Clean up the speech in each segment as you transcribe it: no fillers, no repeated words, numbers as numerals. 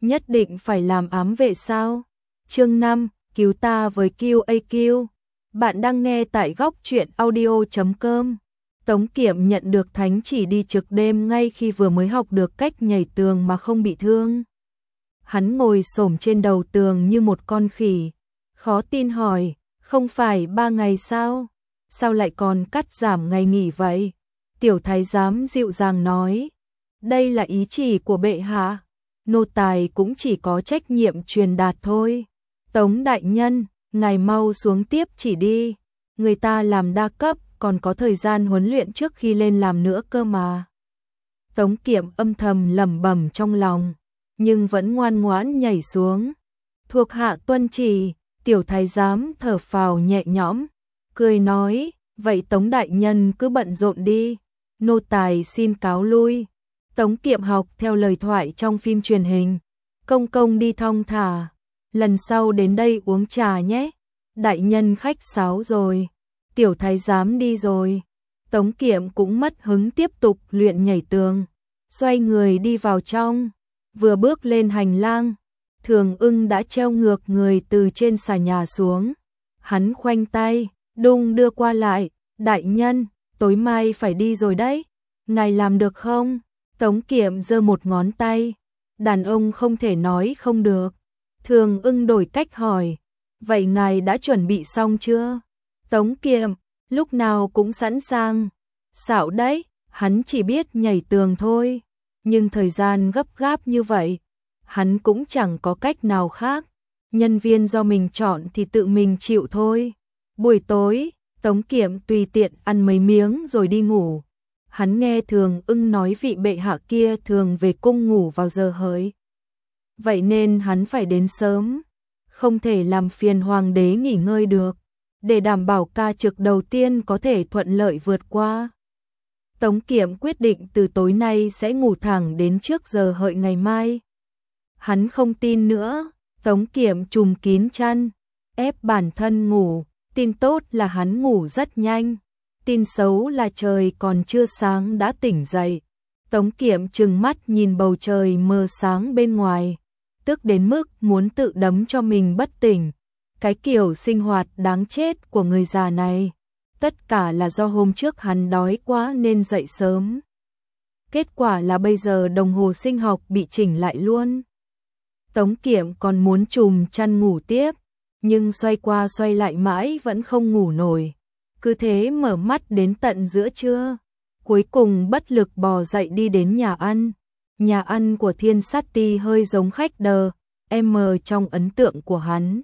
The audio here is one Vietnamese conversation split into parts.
nhất định phải làm ám vệ sao? Chương 5, cứu ta với QAQ. Bạn đang nghe tại góc truyện audio.com. Tống Kiệm nhận được thánh chỉ đi trực đêm ngay khi vừa mới học được cách nhảy tường mà không bị thương. Hắn ngồi xổm trên đầu tường như một con khỉ, khó tin hỏi, không phải 3 ngày sao? Sao lại còn cắt giảm ngày nghỉ vậy? Tiểu thái giám dịu dàng nói, đây là ý chỉ của bệ hạ, nô tài cũng chỉ có trách nhiệm truyền đạt thôi. Tống đại nhân, ngài mau xuống tiếp chỉ đi, người ta làm đa cấp còn có thời gian huấn luyện trước khi lên làm nữa cơ mà. Tống Kiệm âm thầm lẩm bẩm trong lòng, nhưng vẫn ngoan ngoãn nhảy xuống. Thuộc hạ tuân chỉ. Tiểu thái giám thở phào nhẹ nhõm, cười nói, vậy Tống đại nhân cứ bận rộn đi, nô tài xin cáo lui. Tống Kiệm học theo lời thoại trong phim truyền hình, công công đi thong thả, lần sau đến đây uống trà nhé, đại nhân khách sáo rồi. Tiểu thái giám đi rồi, Tống Kiệm cũng mất hứng tiếp tục luyện nhảy tường, xoay người đi vào trong, vừa bước lên hành lang, Thường Ưng đã treo ngược người từ trên xà nhà xuống. Hắn khoanh tay, đung đưa qua lại, đại nhân, tối mai phải đi rồi đấy, ngài làm được không? Tống Kiệm giơ một ngón tay, đàn ông không thể nói không được. Thường Ưng đổi cách hỏi, vậy ngài đã chuẩn bị xong chưa? Tống Kiệm, lúc nào cũng sẵn sàng. Xạo đấy, hắn chỉ biết nhảy tường thôi, nhưng thời gian gấp gáp như vậy, hắn cũng chẳng có cách nào khác, nhân viên do mình chọn thì tự mình chịu thôi. Buổi tối, Tống Kiệm tùy tiện ăn mấy miếng rồi đi ngủ. Hắn nghe Thường Ưng nói vị bệ hạ kia thường về cung ngủ vào giờ hợi. Vậy nên hắn phải đến sớm, không thể làm phiền hoàng đế nghỉ ngơi được, để đảm bảo ca trực đầu tiên có thể thuận lợi vượt qua. Tống Kiệm quyết định từ tối nay sẽ ngủ thẳng đến trước giờ hợi ngày mai. Hắn không tin nữa, Tống Kiệm trùm kín chăn, ép bản thân ngủ, tin tốt là hắn ngủ rất nhanh, tin xấu là trời còn chưa sáng đã tỉnh dậy. Tống Kiệm trừng mắt nhìn bầu trời mờ sáng bên ngoài, tức đến mức muốn tự đấm cho mình bất tỉnh. Cái kiểu sinh hoạt đáng chết của người già này, tất cả là do hôm trước hắn đói quá nên dậy sớm. Kết quả là bây giờ đồng hồ sinh học bị chỉnh lại luôn. Tống Kiệm còn muốn trùm chăn ngủ tiếp, nhưng xoay qua xoay lại mãi vẫn không ngủ nổi. Cứ thế mở mắt đến tận giữa trưa, cuối cùng bất lực bò dậy đi đến nhà ăn. Nhà ăn của Thiên Sát Ti hơi giống khách đờ, trong ấn tượng của hắn.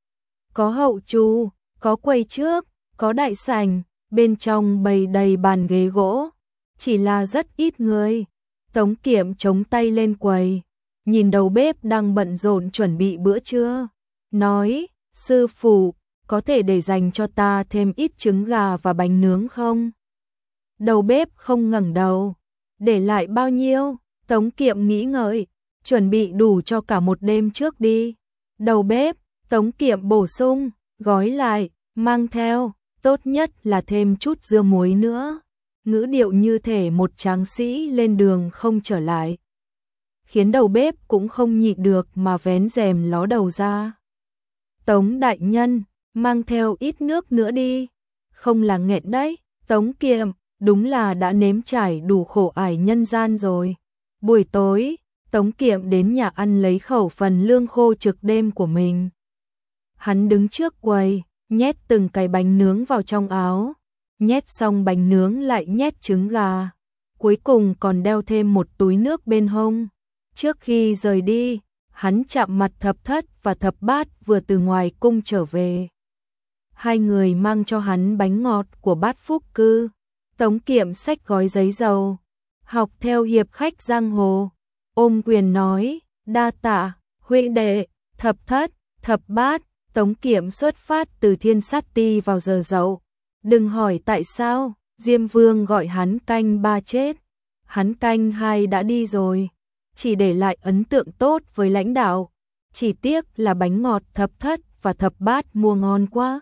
Có hậu chu, có quầy trước, có đại sảnh, bên trong bày đầy bàn ghế gỗ, chỉ là rất ít người. Tống Kiệm chống tay lên quầy, nhìn đầu bếp đang bận rộn chuẩn bị bữa trưa, nói, sư phụ, có thể để dành cho ta thêm ít trứng gà và bánh nướng không? Đầu bếp không ngẩng đầu, để lại bao nhiêu? Tống Kiệm nghĩ ngợi, chuẩn bị đủ cho cả một đêm trước đi. Đầu bếp, Tống Kiệm bổ sung, gói lại, mang theo, tốt nhất là thêm chút dưa muối nữa. Ngữ điệu như thể một tráng sĩ lên đường không trở lại, khiến đầu bếp cũng không nhịn được mà vén rèm ló đầu ra. Tống đại nhân, mang theo ít nước nữa đi, không là nghẹn đấy. Tống Kiệm, đúng là đã nếm trải đủ khổ ải nhân gian rồi. Buổi tối, Tống Kiệm đến nhà ăn lấy khẩu phần lương khô trực đêm của mình. Hắn đứng trước quầy, nhét từng cái bánh nướng vào trong áo, nhét xong bánh nướng lại nhét trứng gà, cuối cùng còn đeo thêm một túi nước bên hông. Trước khi rời đi, hắn chạm mặt Thập Thất và Thập Bát vừa từ ngoài cung trở về. Hai người mang cho hắn bánh ngọt của Bát Phúc Cư. Tống Kiệm xách gói giấy dầu, học theo hiệp khách giang hồ, ôm quyền nói, đa tạ, huynh đệ. Thập Thất, Thập Bát. Tống Kiệm xuất phát từ Thiên Sát Ti vào giờ dậu. Đừng hỏi tại sao, Diêm Vương gọi hắn canh 3 chết, hắn canh 2 đã đi rồi, chỉ để lại ấn tượng tốt với lãnh đạo. Chỉ tiếc là bánh ngọt Thập Thất và Thập Bát mua ngon quá.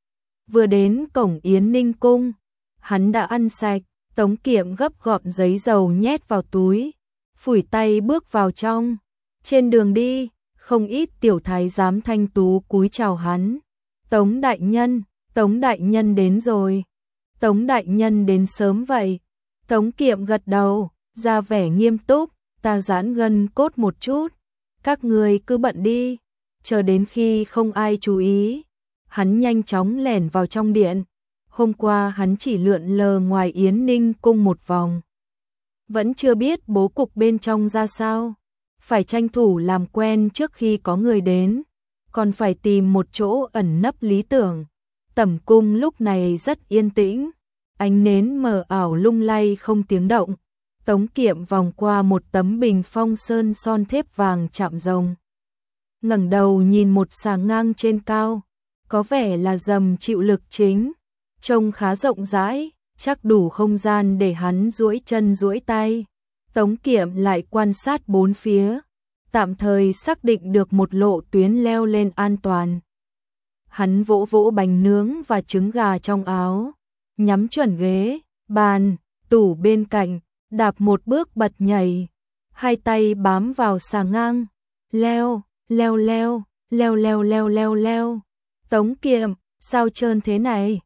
Vừa đến cổng Yến Ninh Cung, hắn đã ăn sạch. Tống Kiệm gấp gọn giấy dầu nhét vào túi, phủi tay bước vào trong. Trên đường đi, không ít tiểu thái giám thanh tú cúi chào hắn. Tống đại nhân đến rồi. Tống đại nhân đến sớm vậy. Tống Kiệm gật đầu, ra vẻ nghiêm túc, ta giãn gân cốt một chút. Các người cứ bận đi, chờ đến khi không ai chú ý. Hắn nhanh chóng lẻn vào trong điện. Hôm qua hắn chỉ lượn lờ ngoài Yến Ninh cung một vòng. Vẫn chưa biết bố cục bên trong ra sao. Phải tranh thủ làm quen trước khi có người đến. Còn phải tìm một chỗ ẩn nấp lý tưởng. Tẩm cung lúc này rất yên tĩnh. Ánh nến mờ ảo lung lay không tiếng động. Tống Kiệm vòng qua một tấm bình phong sơn son thép vàng chạm rồng. Ngẩng đầu nhìn một xà ngang trên cao. Có vẻ là dầm chịu lực chính. Trông khá rộng rãi, chắc đủ không gian để hắn duỗi chân duỗi tay. Tống Kiệm lại quan sát bốn phía. Tạm thời xác định được một lộ tuyến leo lên an toàn. Hắn vỗ vỗ bánh nướng và trứng gà trong áo. Nhắm chuẩn ghế, bàn, tủ bên cạnh, đạp một bước bật nhảy. Hai tay bám vào xà ngang. Leo, leo leo, leo leo leo leo leo. Tống Kiệm, sao trơn thế này?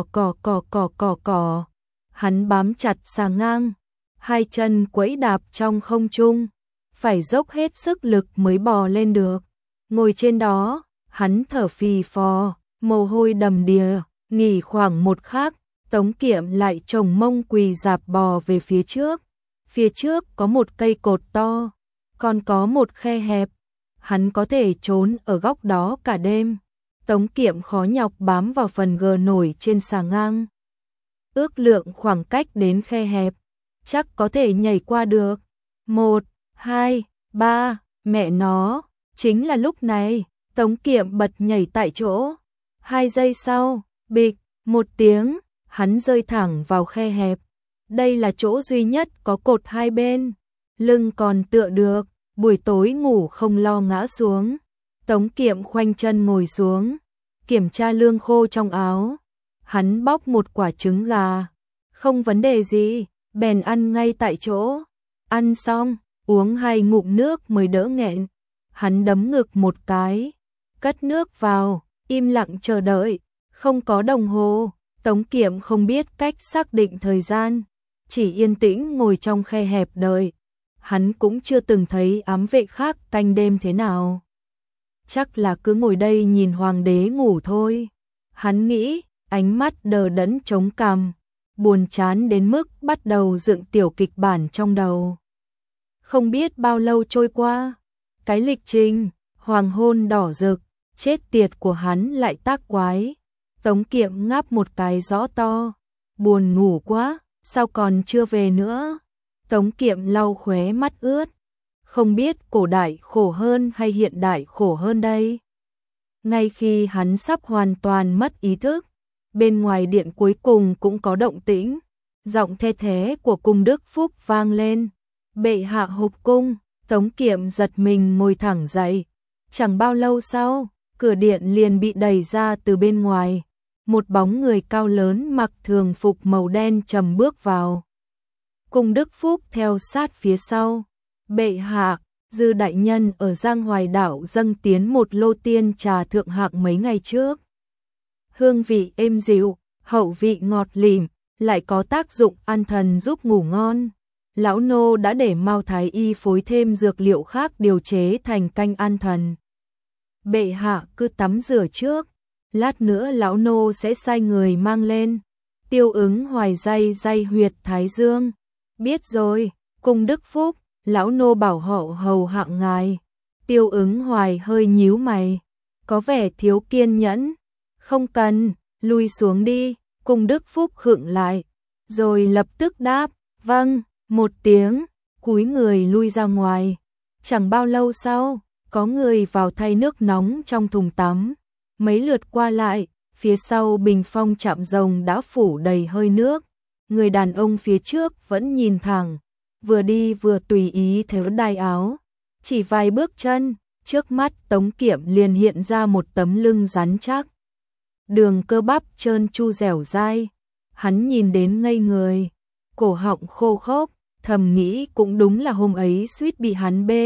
Cỏ. Hắn bám chặt xà ngang. Hai chân quẫy đạp trong không trung. Phải dốc hết sức lực mới bò lên được. Ngồi trên đó, hắn thở phì phò, mồ hôi đầm đìa. Nghỉ khoảng một khắc, Tống Kiệm lại chồng mông quỳ dạp bò về phía trước. Phía trước có một cây cột to, còn có một khe hẹp. Hắn có thể trốn ở góc đó cả đêm. Tống Kiệm khó nhọc bám vào phần gờ nổi trên xà ngang. Ước lượng khoảng cách đến khe hẹp, chắc có thể nhảy qua được. 1, 2, 3, mẹ nó, chính là lúc này, Tống Kiệm bật nhảy tại chỗ. 2 giây sau, bịch, một tiếng, hắn rơi thẳng vào khe hẹp. Đây là chỗ duy nhất có cột hai bên, lưng còn tựa được, buổi tối ngủ không lo ngã xuống. Tống Kiệm khoanh chân ngồi xuống, kiểm tra lương khô trong áo. Hắn bóc một quả trứng gà, không vấn đề gì, bèn ăn ngay tại chỗ. Ăn xong, uống 2 ngụm nước mới đỡ nghẹn. Hắn đấm ngực một cái, cất nước vào, im lặng chờ đợi. Không có đồng hồ, Tống Kiệm không biết cách xác định thời gian, chỉ yên tĩnh ngồi trong khe hẹp đợi. Hắn cũng chưa từng thấy ám vệ khác canh đêm thế nào. Chắc là cứ ngồi đây nhìn hoàng đế ngủ thôi. Hắn nghĩ, ánh mắt đờ đẫn chống cằm, buồn chán đến mức bắt đầu dựng tiểu kịch bản trong đầu. Không biết bao lâu trôi qua, cái lịch trình, hoàng hôn đỏ rực, chết tiệt của hắn lại tác quái. Tống Kiệm ngáp một cái rõ to, buồn ngủ quá, sao còn chưa về nữa. Tống Kiệm lau khóe mắt ướt, không biết cổ đại khổ hơn hay hiện đại khổ hơn đây. Ngay khi hắn sắp hoàn toàn mất ý thức, bên ngoài điện cuối cùng cũng có động tĩnh. Giọng the thé của cung Đức Phúc vang lên. Bệ hạ hộp cung. Tống Kiệm giật mình ngồi thẳng dậy. Chẳng bao lâu sau, cửa điện liền bị đẩy ra từ bên ngoài. Một bóng người cao lớn mặc thường phục màu đen trầm bước vào. Cung Đức Phúc theo sát phía sau. Bệ hạ, Dư đại nhân ở Giang Hoài đảo dâng tiến một lô tiên trà thượng hạng mấy ngày trước. Hương vị êm dịu, hậu vị ngọt lìm, lại có tác dụng an thần giúp ngủ ngon. Lão nô đã để Mao thái y phối thêm dược liệu khác điều chế thành canh an thần. Bệ hạ cứ tắm rửa trước, lát nữa lão nô sẽ sai người mang lên. Tiêu Ứng Hoài day huyệt thái dương. Biết rồi, cung Đức Phúc, lão nô bảo hậu hầu hạ ngài. Tiêu Ứng Hoài hơi nhíu mày, có vẻ thiếu kiên nhẫn. Không cần, lui xuống đi. Cung Đức Phúc khựng lại, rồi lập tức đáp, vâng, một tiếng, cúi người lui ra ngoài. Chẳng bao lâu sau, có người vào thay nước nóng trong thùng tắm. Mấy lượt qua lại, phía sau bình phong chạm rồng đã phủ đầy hơi nước. Người đàn ông phía trước vẫn nhìn thẳng, vừa đi vừa tùy ý theo đai áo. Chỉ vài bước chân, trước mắt Tống Kiệm liền hiện ra một tấm lưng rắn chắc. Đường cơ bắp trơn tru dẻo dai, hắn nhìn đến ngây người, cổ họng khô khốc, thầm nghĩ cũng đúng là hôm ấy suýt bị hắn bê,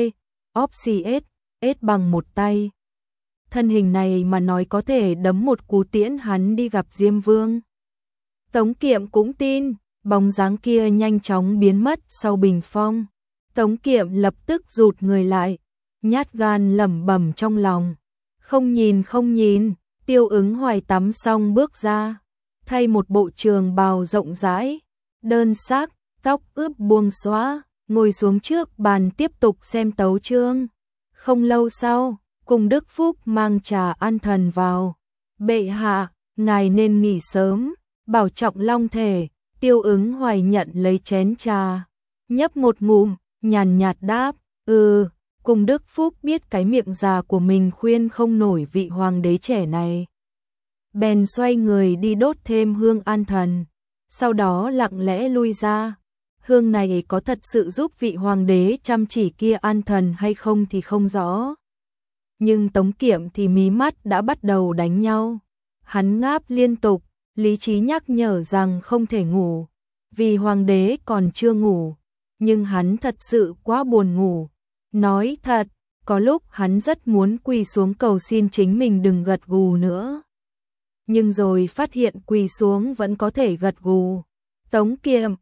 Opsies, S bằng một tay. Thân hình này mà nói có thể đấm một cú tiễn hắn đi gặp Diêm Vương. Tống Kiệm cũng tin, bóng dáng kia nhanh chóng biến mất sau bình phong. Tống Kiệm lập tức rụt người lại, nhát gan lẩm bẩm trong lòng. Không nhìn không nhìn, Tiêu Ứng Hoài tắm xong bước ra, thay một bộ trường bào rộng rãi, đơn sắc, tóc ướp buông xóa, ngồi xuống trước bàn tiếp tục xem tấu chương. Không lâu sau, cùng Đức Phúc mang trà an thần vào. Bệ hạ, ngài nên nghỉ sớm, bảo trọng long thể. Tiêu Ứng Hoài nhận lấy chén trà, nhấp một ngụm, nhàn nhạt đáp, Cùng Đức Phúc biết cái miệng già của mình khuyên không nổi vị hoàng đế trẻ này. Bèn xoay người đi đốt thêm hương an thần, sau đó lặng lẽ lui ra. Hương này có thật sự giúp vị hoàng đế chăm chỉ kia an thần hay không thì không rõ. Nhưng Tống Kiệm thì mí mắt đã bắt đầu đánh nhau. Hắn ngáp liên tục, lý trí nhắc nhở rằng không thể ngủ, vì hoàng đế còn chưa ngủ. Nhưng hắn thật sự quá buồn ngủ. Nói thật, có lúc hắn rất muốn quỳ xuống cầu xin chính mình đừng gật gù nữa. Nhưng rồi phát hiện quỳ xuống vẫn có thể gật gù. Tống Kiệm,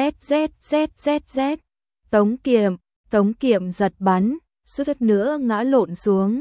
z. Tống Kiệm giật bắn, suýt nữa ngã lộn xuống.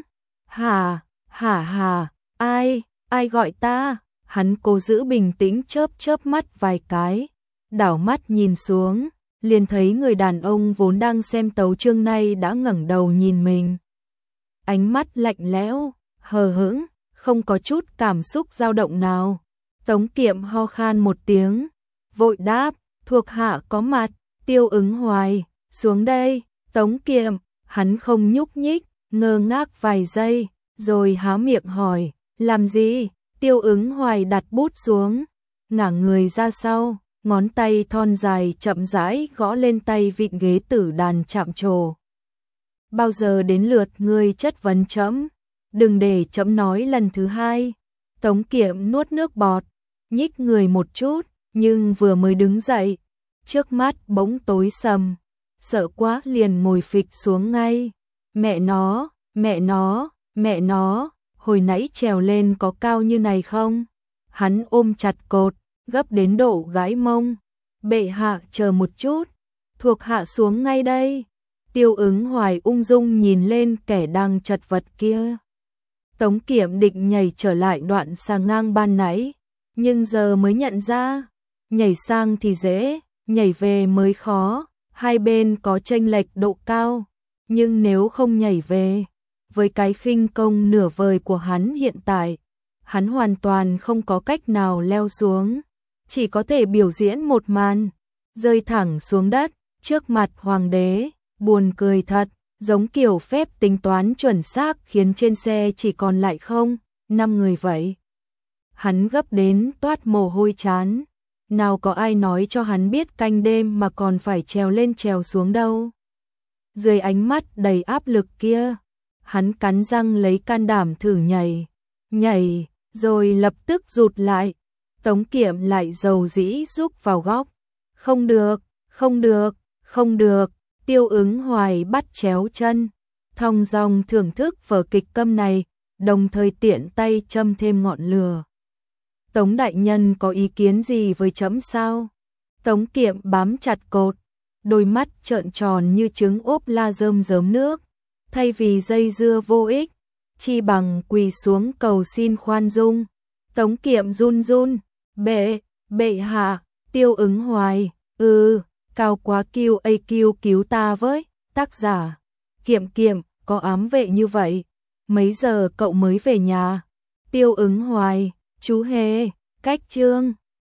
Hả, ai gọi ta? Hắn cố giữ bình tĩnh chớp mắt vài cái, đảo mắt nhìn xuống, liền thấy người đàn ông vốn đang xem tấu chương này đã ngẩng đầu nhìn mình. Ánh mắt lạnh lẽo, hờ hững, không có chút cảm xúc dao động nào. Tống Kiệm ho khan một tiếng, vội đáp, thuộc hạ có mặt. Tiêu Ứng Hoài, xuống đây. Tống Kiệm, hắn không nhúc nhích, ngơ ngác vài giây, rồi há miệng hỏi, làm gì? Tiêu Ứng Hoài đặt bút xuống, ngả người ra sau, ngón tay thon dài chậm rãi gõ lên tay vịn ghế tử đàn chạm trổ. Bao giờ đến lượt ngươi chất vấn trẫm? Đừng để trẫm nói lần thứ hai. Tống Kiệm nuốt nước bọt, nhích người một chút, nhưng vừa mới đứng dậy, trước mắt bỗng tối sầm, sợ quá liền ngồi phịch xuống ngay. Mẹ nó, hồi nãy trèo lên có cao như này không? Hắn ôm chặt cột, gấp đến độ gãi mông. Bệ hạ chờ một chút, thuộc hạ xuống ngay đây. Tiêu Ứng Hoài ung dung nhìn lên kẻ đang chật vật kia. Tống Kiệm định nhảy trở lại đoạn sàng ngang ban nãy, nhưng giờ mới nhận ra, nhảy sang thì dễ, nhảy về mới khó, hai bên có chênh lệch độ cao, nhưng nếu không nhảy về, với cái khinh công nửa vời của hắn hiện tại, hắn hoàn toàn không có cách nào leo xuống, chỉ có thể biểu diễn một màn, rơi thẳng xuống đất, trước mặt hoàng đế, buồn cười thật, giống kiểu phép tính toán chuẩn xác khiến trên xe chỉ còn lại 5 người vậy. Hắn gấp đến toát mồ hôi trán, nào có ai nói cho hắn biết canh đêm mà còn phải trèo lên trèo xuống đâu. Dưới ánh mắt đầy áp lực kia, hắn cắn răng lấy can đảm thử nhảy, rồi lập tức rụt lại. Tống Kiệm lại dầu dĩ rúc vào góc. Không được. Tiêu Ứng Hoài bắt chéo chân, thong dong thưởng thức vở kịch câm này, đồng thời tiện tay châm thêm ngọn lửa. Tống đại nhân có ý kiến gì với trẫm sao? Tống Kiệm bám chặt cột, đôi mắt trợn tròn như trứng ốp la rơm rớm nước. Thay vì dây dưa vô ích, chi bằng quỳ xuống cầu xin khoan dung. Tống Kiệm run, bệ hạ. Tiêu Ứng Hoài, cao quá QAQ cứu ta với. Tác giả, Kiệm, có ám vệ như vậy, mấy giờ cậu mới về nhà? Tiêu Ứng Hoài, chú hề, cách chương.